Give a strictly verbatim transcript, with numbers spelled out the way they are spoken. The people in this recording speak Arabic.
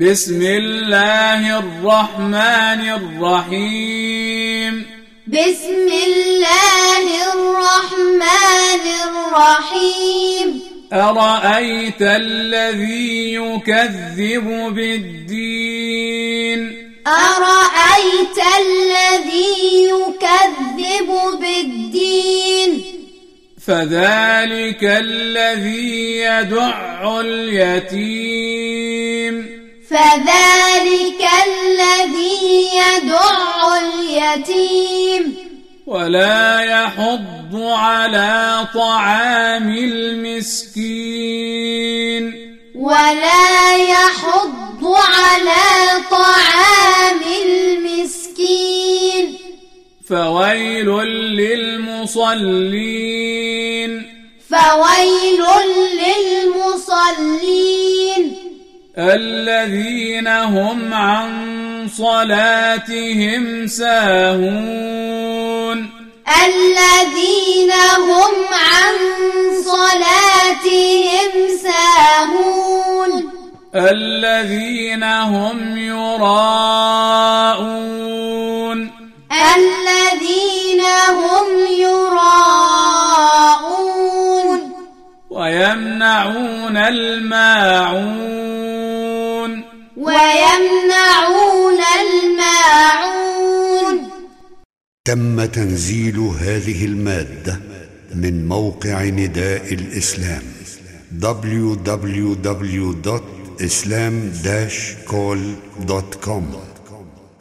بسم الله الرحمن الرحيم بسم الله الرحمن الرحيم أرأيت الذي يكذب بالدين أرأيت الذي يكذب بالدين فذلك الذي يدع اليتيم فذلك الذي يدع اليتيم ولا يحض على طعام المسكين ولا يحض على طعام المسكين فويل للمصلين فويل للمصلين الذين هم عن صلاتهم ساهون الذين هم عن صلاتهم ساهون الذين هم يراءون الذين هم يراءون ويمنعون الماعون ويمنعون الماعون. تم تنزيل هذه المادة من موقع نداء الإسلام دبليو دبليو دبليو دوت إسلام داش كول دوت كوم.